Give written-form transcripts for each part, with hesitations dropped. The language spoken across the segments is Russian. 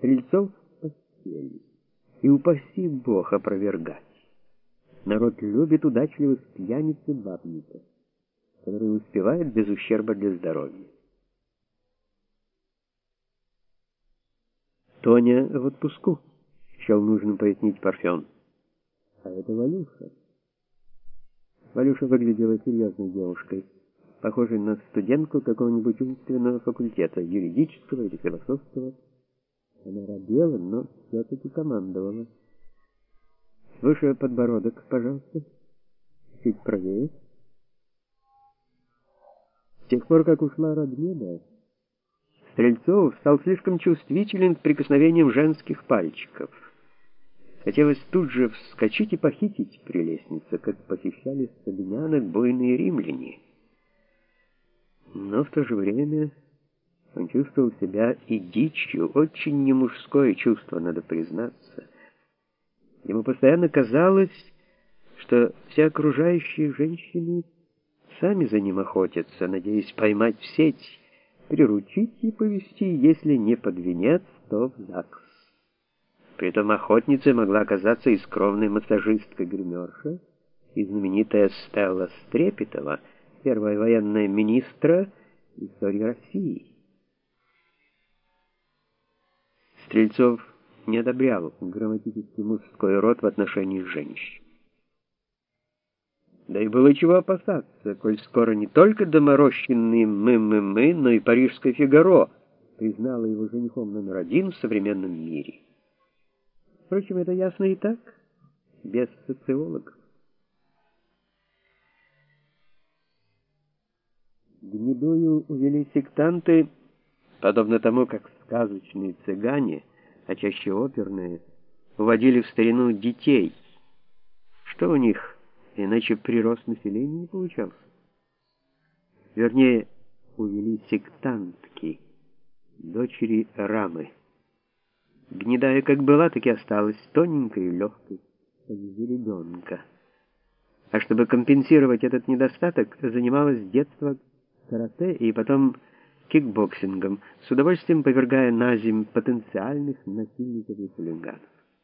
Стрельцов в постели. И упаси Бог опровергать. Народ любит удачливых пьяниц и бабников, которые успевают без ущерба для здоровья. Тоня в отпуску, счел нужным пояснить Парфен. А это Валюша. Валюша выглядела серьезной девушкой, похожей на студентку какого-нибудь умственного факультета, юридического или философского. Она робела, но все-таки командовала. Выше подбородок, пожалуйста. Чуть правее. С тех пор, как ушла Радмеда, Стрельцов стал слишком чувствителен к прикосновениям женских пальчиков. Хотелось тут же вскочить и похитить прелестницу, как похищали сабинянок буйные римляне. Но в то же время он чувствовал себя и дичью, очень немужское чувство, надо признаться. Ему постоянно казалось, что все окружающие женщины сами за ним охотятся, надеясь поймать в сеть, приручить и повести, если не под венец, то в ЗАГС. Притом охотницей могла оказаться и скромная массажистка-гримерша, и знаменитая Стелла Стрепетова, первая военная министра истории России. Стрельцов не одобрял грамматический мужской род в отношении женщин. Да и было чего опасаться, коль скоро не только доморощенный мы, но и парижское «Фигаро» признало его женихом номер один в современном мире. Впрочем, это ясно и так, без социологов. Гнедую увели сектанты, подобно тому, как сказочные цыгане, а чаще оперные, уводили в старину детей. Что у них, иначе прирост населения не получался? Вернее, увели сектантки, дочери Рамы. Гнедая как была, так и осталась тоненькой и легкой, как ребенка. А чтобы компенсировать этот недостаток, занималась с детства карате и потом кикбоксингом, с удовольствием повергая на земь потенциальных насильников и хулиганов.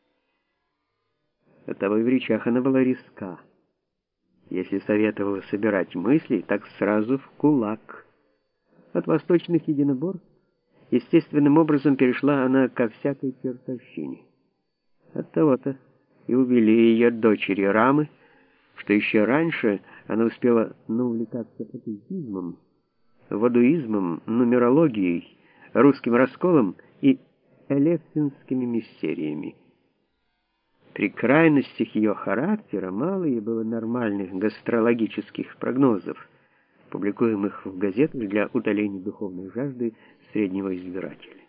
Оттого и в речах она была резка. Если советовала собирать мысли, так сразу в кулак. От восточных единоборств естественным образом перешла она ко всякой чертовщине. Оттого-то и увели ее дочери Рамы, что еще раньше она успела наувлекаться атеизмом, водуизмом, нумерологией, русским расколом и элевсинскими мистериями. При крайностях ее характера мало ей было нормальных гастрологических прогнозов, публикуемых в газетах для утоления духовной жажды среднего избирателя.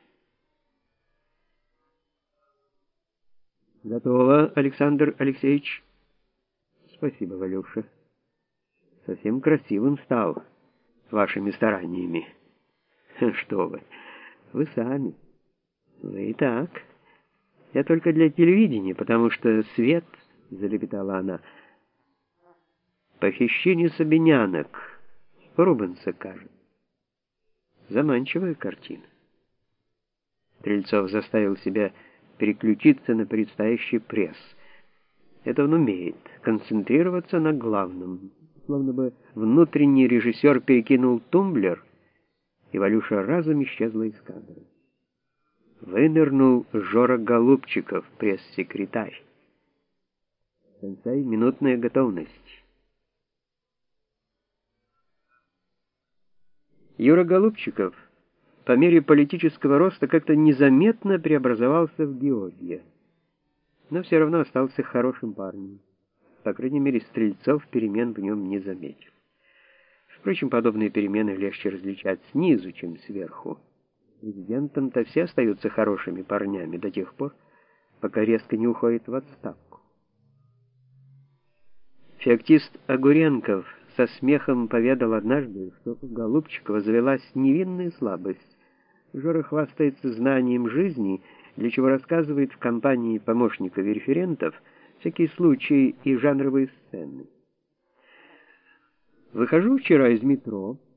Готово, Александр Алексеевич? Спасибо, Валюша. Совсем красивым стал вашими стараниями. Что вы сами. Вы и так. Я только для телевидения, потому что свет, залепетала она. Похищение сабинянок. Рубенса, кажется. Заманчивая картина. Стрельцов заставил себя переключиться на предстоящий пресс. Это он умеет, концентрироваться на главном. Словно бы внутренний режиссер перекинул тумблер, и Валюша разом исчезла из кадра. Вынырнул Жора Голубчиков, пресс-секретарь. Сенсей, минутная готовность. Юра Голубчиков по мере политического роста как-то незаметно преобразовался в Георгия, но все равно остался хорошим парнем. По крайней мере, Стрельцов перемен в нем не заметил. Впрочем, подобные перемены легче различать снизу, чем сверху. Президентом-то все остаются хорошими парнями до тех пор, пока резко не уходит в отставку. Феоктист Огуренков со смехом поведал однажды, что у Голубчикова завелась невинная слабость. Жора хвастается знанием жизни, для чего рассказывает в компании помощников и референтов всякие случаи и жанровые сцены. Выхожу вчера из метро,